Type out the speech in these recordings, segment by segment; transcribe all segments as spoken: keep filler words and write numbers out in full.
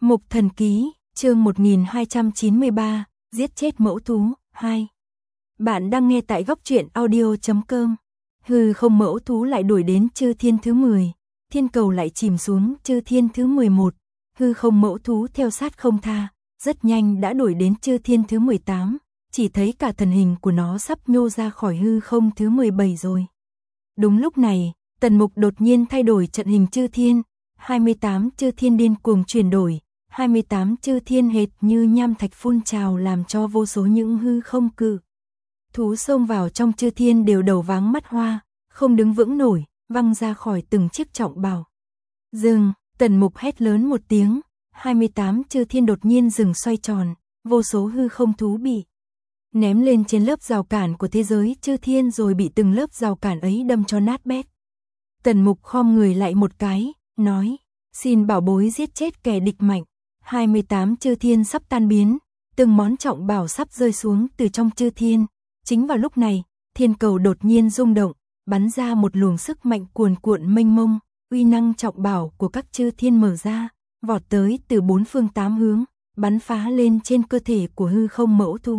Mục Thần Ký, chương một nghìn hai trăm chín mươi ba, giết chết mẫu thú, hai. Bạn đang nghe tại góc truyện audio chấm com. Hư không mẫu thú lại đuổi đến chư thiên thứ mười, thiên cầu lại chìm xuống chư thiên thứ mười một, hư không mẫu thú theo sát không tha, rất nhanh đã đuổi đến chư thiên thứ mười tám, chỉ thấy cả thần hình của nó sắp nhô ra khỏi hư không thứ mười bảy rồi. Đúng lúc này, Tần Mục đột nhiên thay đổi trận hình chư thiên, hai mươi tám chư thiên điên cuồng chuyển đổi, hai mươi tám chư thiên hệt như nham thạch phun trào làm cho vô số những hư không cự thú xông vào trong chư thiên đều đầu váng mắt hoa, không đứng vững nổi, văng ra khỏi từng chiếc trọng bào. Dừng, Tần Mục hét lớn một tiếng, hai mươi tám chư thiên đột nhiên dừng xoay tròn, vô số hư không thú bị ném lên trên lớp rào cản của thế giới chư thiên rồi bị từng lớp rào cản ấy đâm cho nát bét. Tần Mục khom người lại một cái, nói, xin bảo bối giết chết kẻ địch mạnh. hai mươi tám chư thiên sắp tan biến, từng món trọng bảo sắp rơi xuống từ trong chư thiên. Chính vào lúc này, thiên cầu đột nhiên rung động, bắn ra một luồng sức mạnh cuồn cuộn mênh mông, uy năng trọng bảo của các chư thiên mở ra, vọt tới từ bốn phương tám hướng, bắn phá lên trên cơ thể của hư không mẫu thú.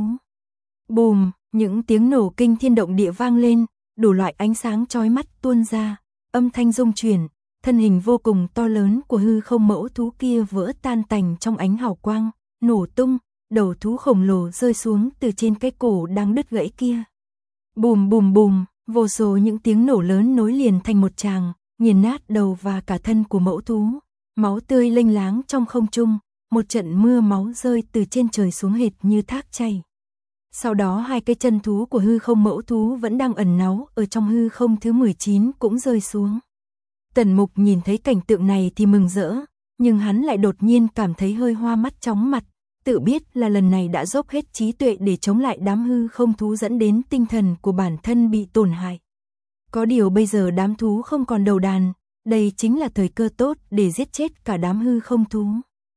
Bùm, những tiếng nổ kinh thiên động địa vang lên, đủ loại ánh sáng chói mắt tuôn ra, âm thanh rung chuyển, thân hình vô cùng to lớn của hư không mẫu thú kia vỡ tan tành trong ánh hào quang, nổ tung, đầu thú khổng lồ rơi xuống từ trên cái cổ đang đứt gãy kia. Bùm bùm bùm, vô số những tiếng nổ lớn nối liền thành một tràng, nghiền nát đầu và cả thân của mẫu thú. Máu tươi lênh láng trong không trung, một trận mưa máu rơi từ trên trời xuống hệt như thác chảy. Sau đó hai cái chân thú của hư không mẫu thú vẫn đang ẩn náu ở trong hư không thứ mười chín cũng rơi xuống. Tần Mục nhìn thấy cảnh tượng này thì mừng rỡ, nhưng hắn lại đột nhiên cảm thấy hơi hoa mắt chóng mặt, tự biết là lần này đã dốc hết trí tuệ để chống lại đám hư không thú dẫn đến tinh thần của bản thân bị tổn hại. Có điều bây giờ đám thú không còn đầu đàn, đây chính là thời cơ tốt để giết chết cả đám hư không thú.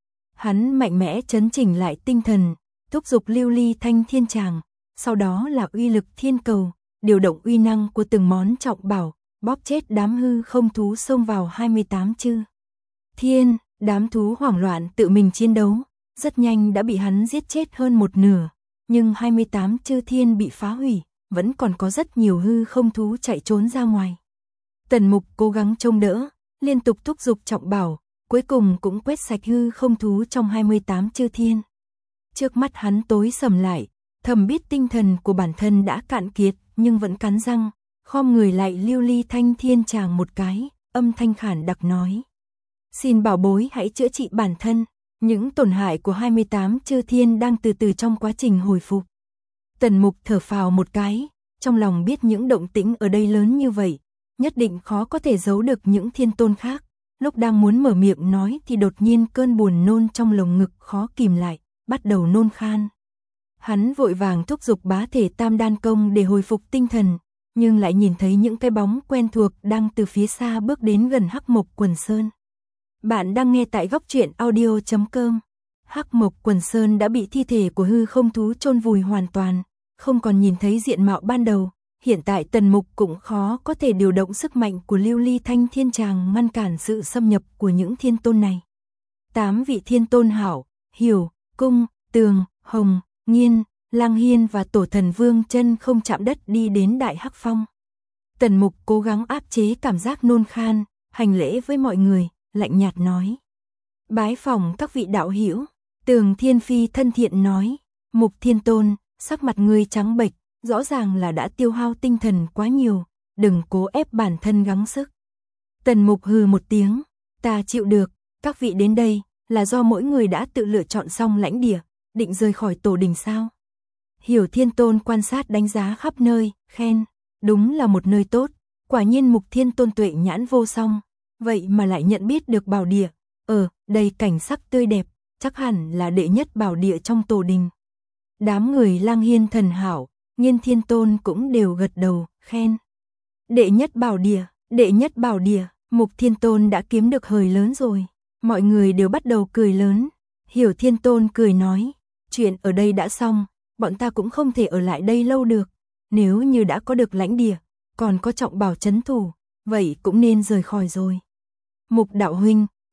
Hắn mạnh mẽ chấn chỉnh lại tinh thần, thúc giục lưu ly thanh thiên tràng, sau đó là uy lực thiên cầu, điều động uy năng của từng món trọng bảo, bóp chết đám hư không thú xông vào hai mươi tám chư thiên. Đám thú hoảng loạn tự mình chiến đấu, rất nhanh đã bị hắn giết chết hơn một nửa, nhưng hai mươi tám chư thiên bị phá hủy, vẫn còn có rất nhiều hư không thú chạy trốn ra ngoài. Tần Mục cố gắng trông đỡ, liên tục thúc giục trọng bảo, cuối cùng cũng quét sạch hư không thú trong hai mươi tám chư thiên. Trước mắt hắn tối sầm lại, thầm biết tinh thần của bản thân đã cạn kiệt, nhưng vẫn cắn răng, khom người lại lưu ly thanh thiên tràng một cái, âm thanh khản đặc nói, xin bảo bối hãy chữa trị bản thân. Những tổn hại của hai mươi tám chư thiên đang từ từ trong quá trình hồi phục. Tần Mục thở phào một cái, trong lòng biết những động tĩnh ở đây lớn như vậy, nhất định khó có thể giấu được những thiên tôn khác. Lúc đang muốn mở miệng nói thì đột nhiên cơn buồn nôn trong lồng ngực khó kìm lại, bắt đầu nôn khan. Hắn vội vàng thúc giục bá thể tam đan công để hồi phục tinh thần, nhưng lại nhìn thấy những cái bóng quen thuộc đang từ phía xa bước đến gần Hắc Mộc Quần Sơn. Bạn đang nghe tại góc truyện audio chấm com. Hắc Mộc Quần Sơn đã bị thi thể của hư không thú chôn vùi hoàn toàn, không còn nhìn thấy diện mạo ban đầu. Hiện tại Tần Mục cũng khó có thể điều động sức mạnh của lưu ly thanh thiên tràng ngăn cản sự xâm nhập của những thiên tôn này. Tám vị thiên tôn Hảo, Hiểu, Cung, Tường, Hồng, Nghiên, Lang Hiên và Tổ Thần Vương chân không chạm đất đi đến Đại Hắc Phong. Tần Mục cố gắng áp chế cảm giác nôn khan, hành lễ với mọi người, lạnh nhạt nói, bái phỏng các vị đạo hữu. Tường Thiên Phi thân thiện nói, Mục Thiên Tôn, sắc mặt ngươi trắng bệch, rõ ràng là đã tiêu hao tinh thần quá nhiều, đừng cố ép bản thân gắng sức. Tần Mục hừ một tiếng, ta chịu được, các vị đến đây là do mỗi người đã tự lựa chọn xong lãnh địa, định rời khỏi tổ đình sao? Hiểu Thiên Tôn quan sát đánh giá khắp nơi, khen, đúng là một nơi tốt, quả nhiên Mục Thiên Tôn tuệ nhãn vô song. Vậy mà lại nhận biết được bảo địa, ờ, đây cảnh sắc tươi đẹp, chắc hẳn là đệ nhất bảo địa trong tổ đình. Đám người Lang Hiên Thần Hảo, Nghiên Thiên Tôn cũng đều gật đầu, khen. Đệ nhất bảo địa, đệ nhất bảo địa, Mục Thiên Tôn đã kiếm được hời lớn rồi. Mọi người đều bắt đầu cười lớn. Hiểu Thiên Tôn cười nói, chuyện ở đây đã xong, bọn ta cũng không thể ở lại đây lâu được. Nếu như đã có được lãnh địa, còn có trọng bảo trấn thủ, vậy cũng nên rời khỏi rồi. Mục đạo huynh,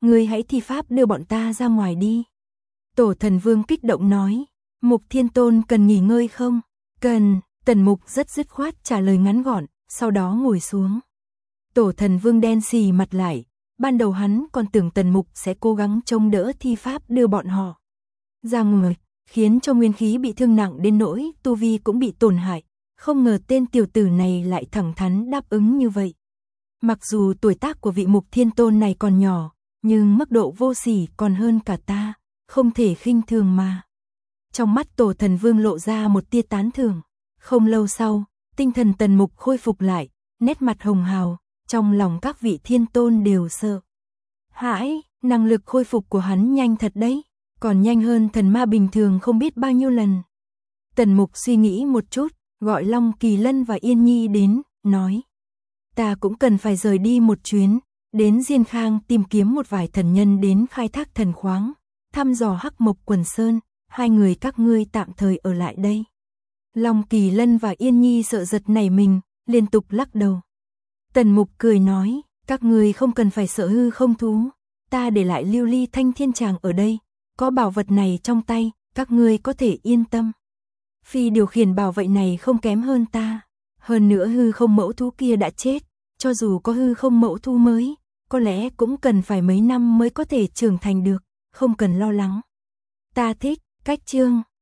ngươi hãy thi pháp đưa bọn ta ra ngoài đi. Tổ thần vương kích động nói, Mục Thiên Tôn cần nghỉ ngơi không? Cần, Tần Mục rất dứt khoát trả lời ngắn gọn, sau đó ngồi xuống. Tổ thần vương đen xì mặt lại, ban đầu hắn còn tưởng Tần Mục sẽ cố gắng chống đỡ thi pháp đưa bọn họ ra ngoài, khiến cho nguyên khí bị thương nặng đến nỗi tu vi cũng bị tổn hại, không ngờ tên tiểu tử này lại thẳng thắn đáp ứng như vậy. Mặc dù tuổi tác của vị Mục Thiên Tôn này còn nhỏ, nhưng mức độ vô sỉ còn hơn cả ta, không thể khinh thường mà. Trong mắt Tổ thần vương lộ ra một tia tán thưởng. Không lâu sau, tinh thần Tần Mục khôi phục lại, nét mặt hồng hào, trong lòng các vị thiên tôn đều sợ hãi, năng lực khôi phục của hắn nhanh thật đấy, còn nhanh hơn thần ma bình thường không biết bao nhiêu lần. Tần Mục suy nghĩ một chút, gọi Long Kỳ Lân và Yên Nhi đến, nói, ta cũng cần phải rời đi một chuyến, đến Diên Khang tìm kiếm một vài thần nhân đến khai thác thần khoáng, thăm dò Hắc Mộc Quần Sơn, hai người các ngươi tạm thời ở lại đây. Long Kỳ Lân và Yên Nhi sợ giật nảy mình, liên tục lắc đầu. Tần Mục cười nói, các ngươi không cần phải sợ hư không thú, ta để lại Lưu Ly Thanh Thiên Tràng ở đây, có bảo vật này trong tay, các ngươi có thể yên tâm. Phi điều khiển bảo vệ này không kém hơn ta, hơn nữa hư không mẫu thú kia đã chết, cho dù có hư không mẫu thú mới, có lẽ cũng cần phải mấy năm mới có thể trưởng thành được, không cần lo lắng. Ta thích, cách chương